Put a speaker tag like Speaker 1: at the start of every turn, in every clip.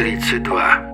Speaker 1: 32.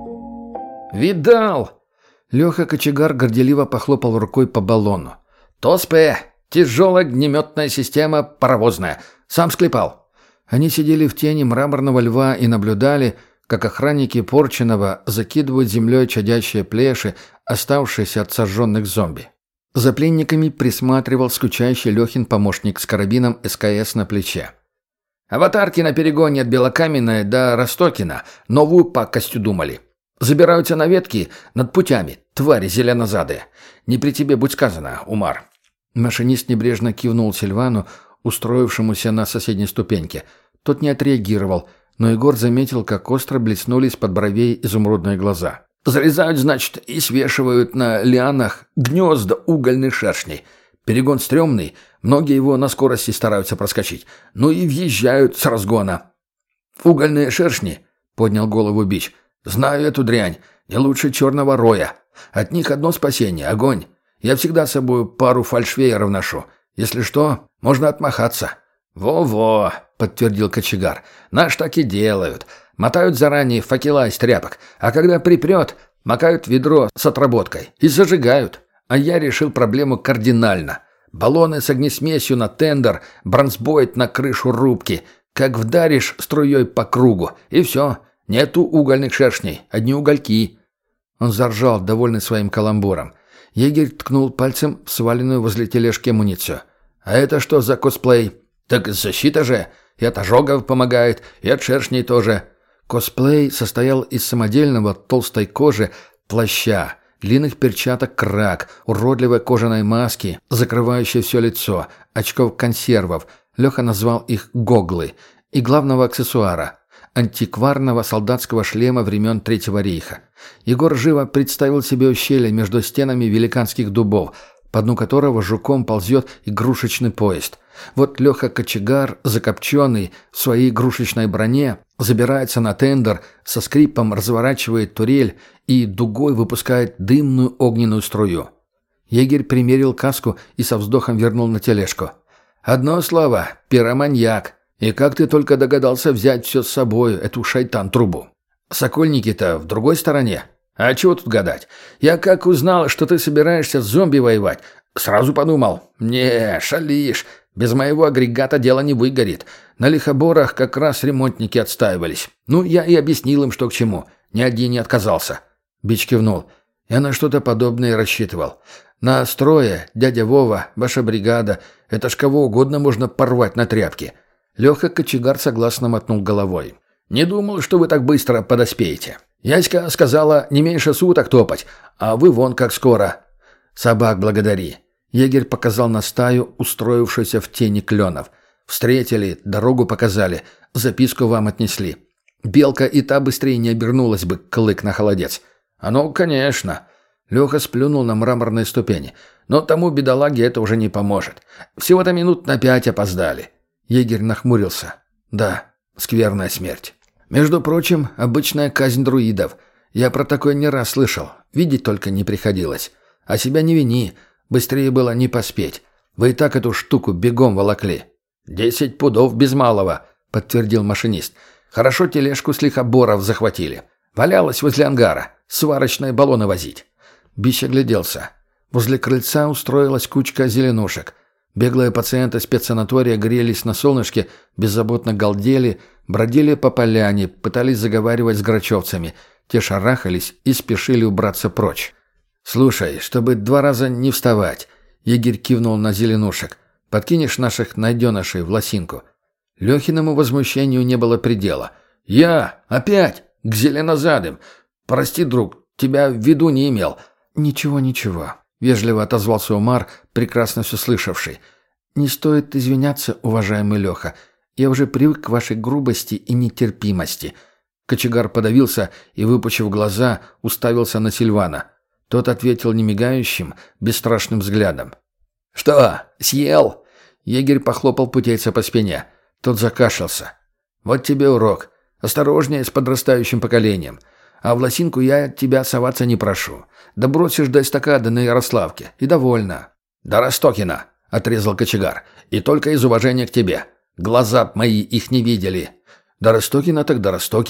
Speaker 2: «Видал!» Леха Кочегар горделиво похлопал рукой по баллону. «ТОС-П! Тяжелая огнеметная система паровозная. Сам склепал». Они сидели в тени мраморного льва и наблюдали, как охранники Порченого закидывают землей чадящие плеши, оставшиеся от сожженных зомби. За пленниками присматривал скучающий Лехин помощник с карабином СКС на плече. «Аватарки на перегоне от Белокаменной до Ростокина новую пакость удумали. Забираются на ветки над путями, твари зеленозадые. Не при тебе будь сказано, Умар». Машинист небрежно кивнул Сильвану, устроившемуся на соседней ступеньке. Тот не отреагировал, но Егор заметил, как остро блеснули из-под бровей изумрудные глаза. «Зарезают, значит, и свешивают на лианах гнезда угольных шершней. Перегон стрёмный, многие его на скорости стараются проскочить. Ну и въезжают с разгона». «Угольные шершни?» — поднял голову Бич. «Знаю эту дрянь, не лучше черного роя. От них одно спасение — огонь. Я всегда с собой пару фальшвееров ношу. Если что, можно отмахаться». «Во-во», — подтвердил кочегар. «Наш так и делают. Мотают заранее факела из тряпок, а когда припрет, макают ведро с отработкой и зажигают. А я решил проблему кардинально. Баллоны с огнесмесью на тендер, бронзбойт на крышу рубки. Как вдаришь струей по кругу, и все. Нету угольных шершней, одни угольки». Он заржал, довольный своим каламбуром. Егерь ткнул пальцем в сваленную возле тележки амуницию. «А это что за косплей?» «Так защита же. И от ожогов помогает, и от шершней тоже». Косплей состоял из самодельного толстой кожи плаща, длинных перчаток крак, уродливой кожаной маски, закрывающей все лицо, очков-консервов, Леха назвал их «гоглы», и главного аксессуара – антикварного солдатского шлема времен Третьего рейха. Егор живо представил себе ущелье между стенами великанских дубов, по дну которого жуком ползет игрушечный поезд. Вот Леха Кочегар, закопченный в своей игрушечной броне, забирается на тендер, со скрипом разворачивает турель и дугой выпускает дымную огненную струю. Егерь примерил каску и со вздохом вернул на тележку. «Одно слово — пироманьяк. И как ты только догадался взять все с собой, эту шайтан-трубу? Сокольники-то в другой стороне. А чего тут гадать? Я как узнал, что ты собираешься с зомби воевать, сразу подумал, не, шалишь, без моего агрегата дело не выгорит. На лихоборах как раз ремонтники отстаивались. Ну, я и объяснил им, что к чему. Ни один не отказался». Бич кивнул. «Я на что-то подобное рассчитывал. На строе, дядя Вова, ваша бригада, это ж кого угодно можно порвать на тряпки». Леха Кочегар согласно мотнул головой. «Не думал, что вы так быстро подоспеете. Яська сказала, не меньше суток топать, а вы вон как скоро». «Собак благодари». Егерь показал на стаю, устроившуюся в тени кленов. «Встретили, дорогу показали, записку вам отнесли. Белка и та быстрее не обернулась бы, клык на холодец». «А ну, конечно». Леха сплюнул на мраморные ступени. «Но тому бедолаге это уже не поможет. Всего-то минут на 5 опоздали». Егерь нахмурился. «Да, скверная смерть. Между прочим, обычная казнь друидов. Я про такое не раз слышал. Видеть только не приходилось. А себя не вини. Быстрее было не поспеть. Вы и так эту штуку бегом волокли». 10 пудов без малого», — подтвердил машинист. «Хорошо тележку с лихоборов захватили. Валялась возле ангара. Сварочные баллоны возить». Бич огляделся. Возле крыльца устроилась кучка зеленушек. Беглые пациенты спецсанатория грелись на солнышке, беззаботно галдели, бродили по поляне, пытались заговаривать с грачевцами. Те шарахались и спешили убраться прочь. «Слушай, чтобы 2 раза не вставать», — егерь кивнул на зеленушек, — «подкинешь наших найденышей в лосинку». Лехиному возмущению не было предела. «Я? Опять? К зеленозадым? Прости, друг, тебя в виду не имел». «Ничего», — вежливо отозвался Умар, прекрасно все слышавший. «Не стоит извиняться, уважаемый Леха. Я уже привык к вашей грубости и нетерпимости». Кочегар подавился и, выпучив глаза, уставился на Сильвана. Тот ответил немигающим, бесстрашным взглядом. «Что, съел?» Егерь похлопал путейца по спине. Тот закашлялся. «Вот тебе урок. Осторожнее с подрастающим поколением. А в лосинку я от тебя соваться не прошу. Да бросишь до эстакады на Ярославке, и довольно». «До Ростокина», — отрезал кочегар. «И только из уважения к тебе. Глаза б мои их не видели». «До Ростокина так до Ростокина»,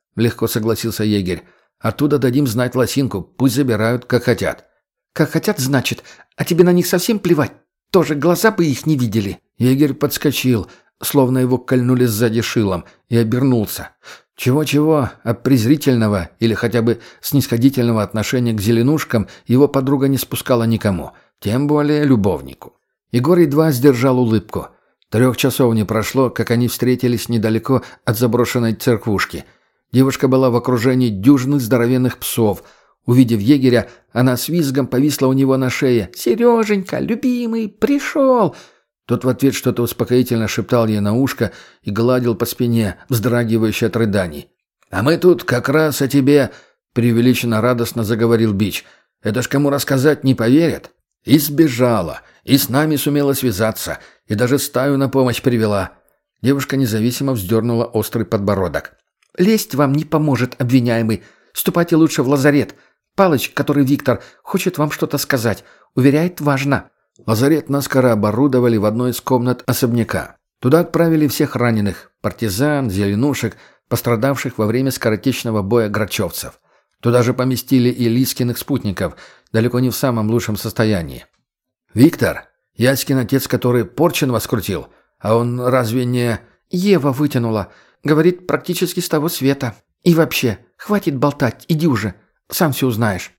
Speaker 2: — легко согласился егерь. «Оттуда дадим знать Лосинку, пусть забирают, как хотят».
Speaker 1: «Как хотят, значит, а тебе на них совсем плевать? Тоже глаза бы их не видели».
Speaker 2: Егерь подскочил, словно его кольнули сзади шилом, и обернулся. Чего-чего, а презрительного или хотя бы снисходительного отношения к зеленушкам его подруга не спускала никому, тем более любовнику. Егор едва сдержал улыбку. 3 часов не прошло, как они встретились недалеко от заброшенной церквушки. Девушка была в окружении дюжины здоровенных псов. Увидев егеря, она с визгом повисла у него на шее. «Сереженька, любимый, пришел!» Тот в ответ что-то успокоительно шептал ей на ушко и гладил по спине, вздрагивающей от рыданий. «А мы тут как раз о тебе», — преувеличенно радостно заговорил Бич. «Это ж кому рассказать не поверят». И сбежала, и с нами сумела связаться, и даже стаю на помощь привела. Девушка независимо вздернула острый подбородок.
Speaker 1: «Лезть вам не поможет, обвиняемый. Ступайте лучше в лазарет. Палыч, который Виктор, хочет вам что-то сказать. Уверяет, важно».
Speaker 2: Лазарет наскоро оборудовали в одной из комнат особняка. Туда отправили всех раненых – партизан, зеленушек, пострадавших во время скоротечного боя грачевцев. Туда же поместили и Лискиных спутников, далеко не в самом лучшем состоянии. «Виктор, Яськин отец, который порчен вас крутил, а он разве не...»
Speaker 1: «Ева вытянула. Говорит, практически с того света. И вообще, хватит болтать, иди уже. Сам все узнаешь».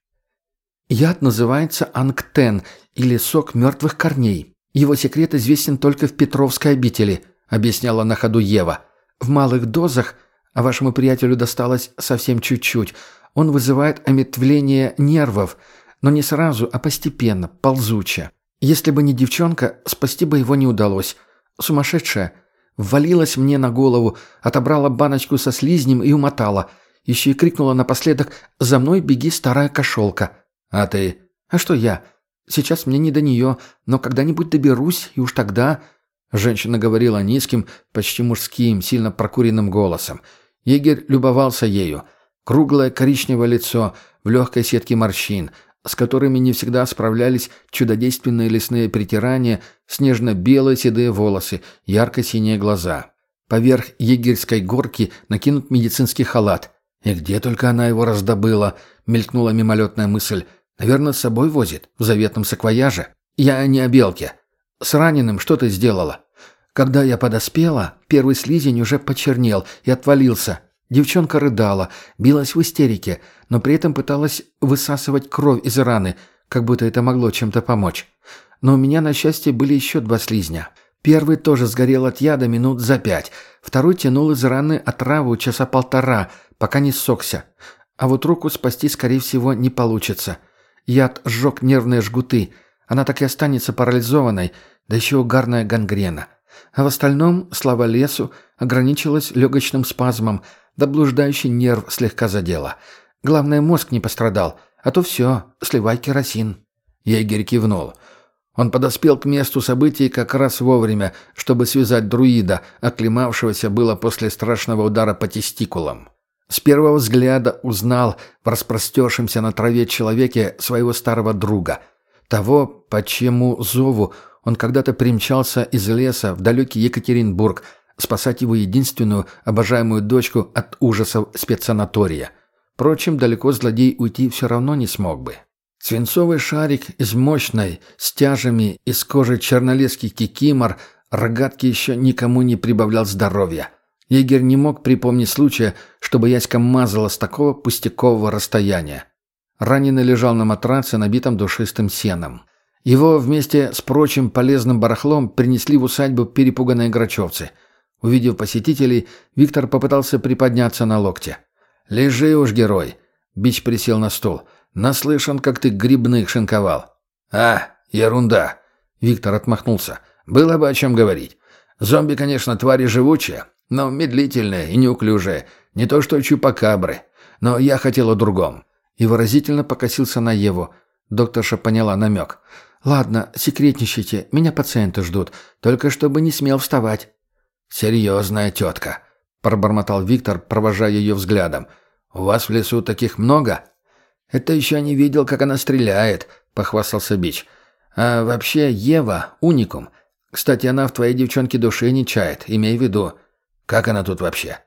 Speaker 1: Яд называется анктен, или сок мертвых корней. Его секрет известен только в Петровской обители, объясняла на ходу Ева. В малых дозах, а вашему приятелю досталось совсем чуть-чуть, он вызывает омертвление нервов, но не сразу, а постепенно, ползуче. Если бы не девчонка, спасти бы его не удалось. Сумасшедшая. Ввалилась мне на голову, отобрала баночку со слизнем и умотала. Еще и крикнула напоследок «За мной беги, старая кошелка».
Speaker 2: «А ты?»
Speaker 1: «А что я? Сейчас мне не до нее, но когда-нибудь доберусь, и уж тогда...»
Speaker 2: Женщина говорила низким, почти мужским, сильно прокуренным голосом. Егерь любовался ею. Круглое коричневое лицо в легкой сетке морщин, с которыми не всегда справлялись чудодейственные лесные притирания, снежно-белые седые волосы, ярко-синие глаза. Поверх егерской горки накинут медицинский халат. И где только она его раздобыла, мелькнула мимолетная мысль. Наверное, с собой возит, в заветном саквояже. Я не о белке. С раненым что ты сделала? Когда я подоспела, первый слизень уже почернел и отвалился. Девчонка рыдала, билась в истерике, но при этом пыталась высасывать кровь из раны, как будто это могло чем-то помочь. Но у меня, на счастье, были еще 2 слизня. Первый тоже сгорел от яда минут за 5, второй тянул из раны отраву часа 1,5, пока не ссохся. А вот руку спасти, скорее всего, не получится. Яд сжег нервные жгуты. Она так и останется парализованной, да еще угарная гангрена. А в остальном, слава лесу, ограничилась легочным спазмом, да блуждающий нерв слегка задела. Главное, мозг не пострадал, а то все, сливай керосин». Егерь кивнул. Он подоспел к месту событий как раз вовремя, чтобы связать друида, оклемавшегося было после страшного удара по тестикулам. С первого взгляда узнал в распростершемся на траве человеке своего старого друга. Того, по чьему зову он когда-то примчался из леса в далекий Екатеринбург спасать его единственную обожаемую дочку от ужасов спецсанатория. Впрочем, далеко злодей уйти все равно не смог бы. Свинцовый шарик из мощной, стяжами из кожи чернолесский кикимор рогатки еще никому не прибавлял здоровья. Егерь не мог припомнить случая, чтобы Яська мазала с такого пустякового расстояния. Раненый лежал на матраце, набитом душистым сеном. Его вместе с прочим полезным барахлом принесли в усадьбу перепуганные грачевцы. Увидев посетителей, Виктор попытался приподняться на локте. «Лежи уж, герой!» Бич присел на стул. «Наслышан, как ты грибных шинковал». «А, ерунда!» Виктор отмахнулся. «Было бы о чем говорить. Зомби, конечно, твари живучие, но медлительные и неуклюжие. Не то что чупакабры. Но я хотел о другом». И выразительно покосился на Еву. Докторша поняла намек. «Ладно, секретничайте, меня пациенты ждут. Только чтобы не смел вставать». «Серьезная тетка», — пробормотал Виктор, провожая ее взглядом. «У вас в лесу таких много?» «Это еще не видел, как она стреляет», — похвастался Бич. «А вообще Ева — уникум. Кстати, она в твоей девчонке души не чает, имей в виду. Как она тут вообще?»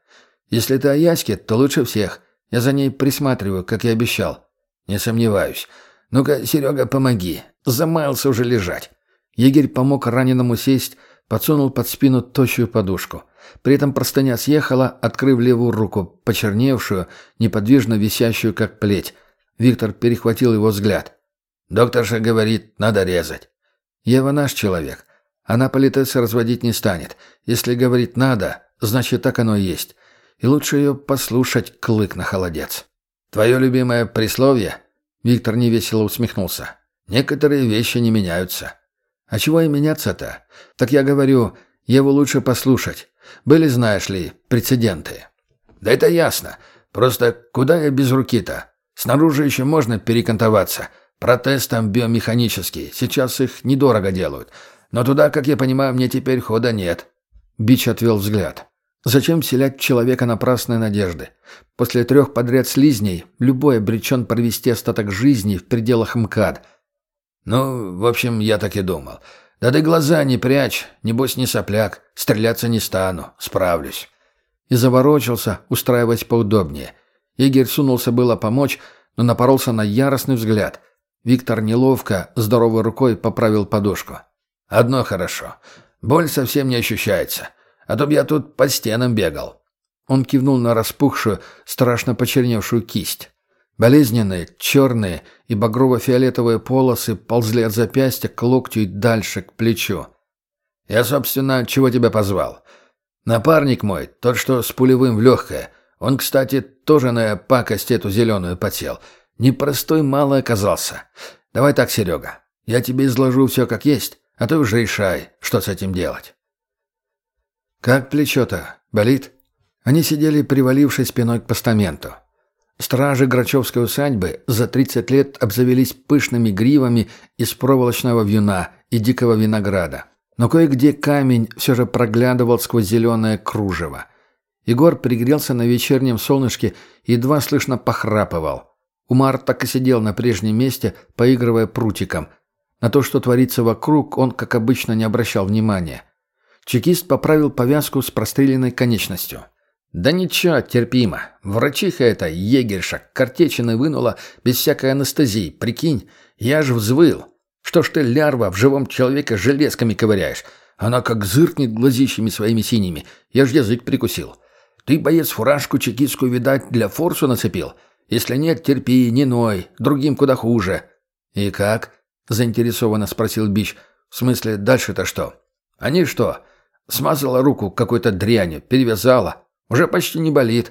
Speaker 2: Если это о Яське, то лучше всех. Я за ней присматриваю, как и обещал». «Не сомневаюсь. Ну-ка, Серега, помоги. Замаялся уже лежать». Егерь помог раненому сесть, подсунул под спину тощую подушку. При этом простыня съехала, открыв левую руку, почерневшую, неподвижно висящую, как плеть. Виктор перехватил его взгляд. «Докторша говорит, надо резать». «Ева наш человек. Она политесы разводить не станет. Если говорит «надо», значит, так оно и есть. И лучше ее послушать, клык на холодец». «Твое любимое присловие?» Виктор невесело усмехнулся. «Некоторые вещи не меняются». «А чего и меняться-то? Так я говорю, Еву лучше послушать. Были, знаешь ли, прецеденты». «Да это ясно. Просто куда я без руки-то? Снаружи еще можно перекантоваться. Протез там биомеханический. Сейчас их недорого делают. Но туда, как я понимаю, мне теперь хода нет». Бич отвел взгляд. «Зачем вселять в человека напрасные надежды? После 3 подряд слизней любой обречен провести остаток жизни в пределах МКАД». «Ну, в общем, я так и думал. Да ты глаза не прячь, небось не сопляк. Стреляться не стану, справлюсь». И заворочился, устраиваясь поудобнее. Игорь сунулся было помочь, но напоролся на яростный взгляд. Виктор неловко, здоровой рукой поправил подушку. «Одно хорошо. Боль совсем не ощущается. А то б я тут по стенам бегал». Он кивнул на распухшую, страшно почерневшую кисть. Болезненные, черные и багрово-фиолетовые полосы ползли от запястья к локтю и дальше, к плечу. «Я, собственно, чего тебя позвал? Напарник мой, тот, что с пулевым в легкое, он, кстати, тоже на пакость эту зеленую подсел. Непростой малый оказался. Давай так, Серега, я тебе изложу все как есть, а ты уже решай, что с этим делать». «Как плечо-то? Болит?» Они сидели, привалившись спиной к постаменту. Стражи Грачевской усадьбы за 30 лет обзавелись пышными гривами из проволочного вьюна и дикого винограда. Но кое-где камень все же проглядывал сквозь зеленое кружево. Егор пригрелся на вечернем солнышке и едва слышно похрапывал. Умар так и сидел на прежнем месте, поигрывая прутиком. На то, что творится вокруг, он, как обычно, не обращал внимания. Чекист поправил повязку с простреленной конечностью. «Да ничего, терпимо. Врачиха эта, егерша, картечины вынула без всякой анестезии. Прикинь, я ж взвыл. Что ж ты, лярва, в живом человеке железками ковыряешь? Она как зыркнет глазищами своими синими. Я ж язык прикусил. Ты, боец, фуражку чекистскую, видать, для форсу нацепил? Если нет, терпи, не ной. Другим куда хуже». «И как?» — заинтересованно спросил Бич. «В смысле, дальше-то что?» «Они что? Смазала руку какой-то дрянью, перевязала. Уже почти не болит».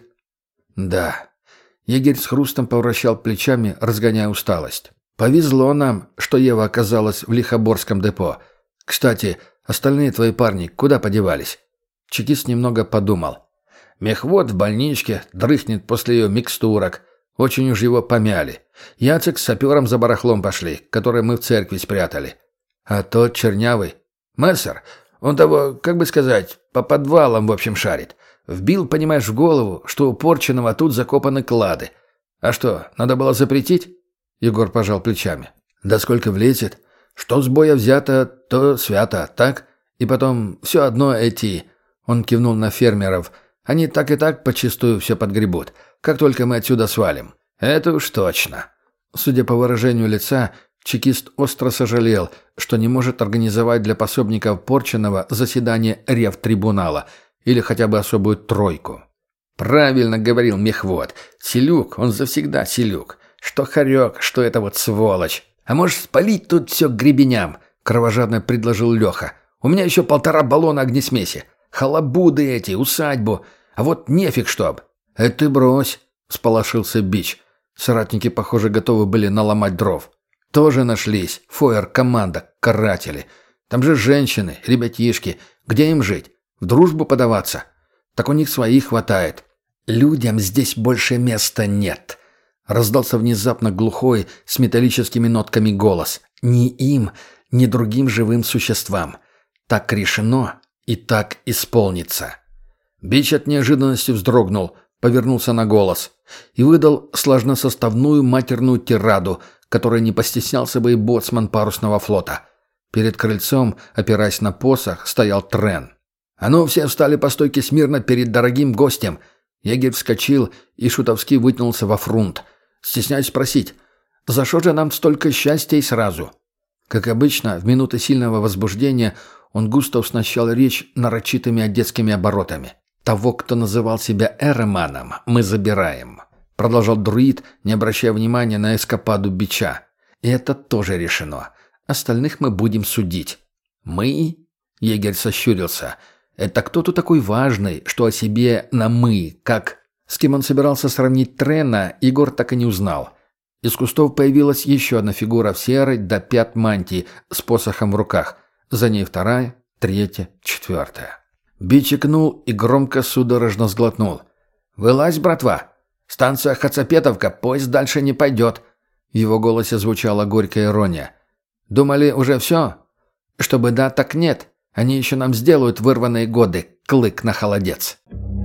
Speaker 2: «Да». Егерь с хрустом повращал плечами, разгоняя усталость. «Повезло нам, что Ева оказалась в Лихоборском депо. Кстати, остальные твои парни куда подевались?» Чекист немного подумал. «Мехвод в больничке, дрыхнет после ее микстурок. Очень уж его помяли. Яцек с сапером за барахлом пошли, который мы в церкви спрятали. А тот чернявый. Мессер, он того, как бы сказать, по подвалам, в общем, шарит. Вбил, понимаешь, в голову, что у Порченого тут закопаны клады. А что, надо было запретить?» Егор пожал плечами. «Да сколько влезет? Что с боя взято, то свято, так? И потом все одно эти...» Он кивнул на фермеров. «Они так и так почистую все подгребут, как только мы отсюда свалим». «Это уж точно». Судя по выражению лица, чекист остро сожалел, что не может организовать для пособников Порченого заседание ревтрибунала или хотя бы особую тройку. «Правильно говорил мехвод. Селюк, он завсегда селюк. Что хорек, что это вот сволочь. А можешь спалить тут все к гребеням?» — кровожадно предложил Леха. «У меня еще 1,5 баллона огнесмеси. Халабуды эти, усадьбу. А вот нефиг чтоб». «Это ты брось», — сполошился Бич. Соратники, похоже, готовы были наломать дров. «Тоже нашлись. Фойер, команда, каратели. Там же женщины, ребятишки. Где им жить? В дружбу подаваться? Так у них своих хватает. Людям здесь больше места нет». Раздался внезапно глухой, с металлическими нотками голос. «Ни им, ни другим живым существам. Так решено и так исполнится». Бич от неожиданности вздрогнул, повернулся на голос и выдал сложносоставную матерную тираду, которой не постеснялся бы и боцман парусного флота. Перед крыльцом, опираясь на посох, стоял Трен. «А ну, все встали по стойке смирно перед дорогим гостем!» Егерь вскочил и шутовски вытянулся во фрунт. Стесняюсь спросить, за что же нам столько счастья и сразу? Как обычно, в минуты сильного возбуждения он густо уснащал речь нарочитыми одесскими оборотами. «Того, кто называл себя Эрэманом, мы забираем», — продолжал друид, не обращая внимания на эскападу бича. «И это тоже решено. Остальных мы будем судить». «Мы?» — егерь сощурился. «Это кто тут такой важный, что о себе на «мы», как...» С кем он собирался сравнить Трена, Егор так и не узнал. Из кустов появилась еще одна фигура в серой до пят мантии с посохом в руках. За ней вторая, третья, четвертая. Бич икнул и громко судорожно сглотнул. «Вылазь, братва! Станция Хацапетовка, поезд дальше не пойдет!» В его голосе звучала горькая ирония. «Думали, уже все? Чтобы да, так нет. Они еще нам сделают вырванные годы, клык на холодец!»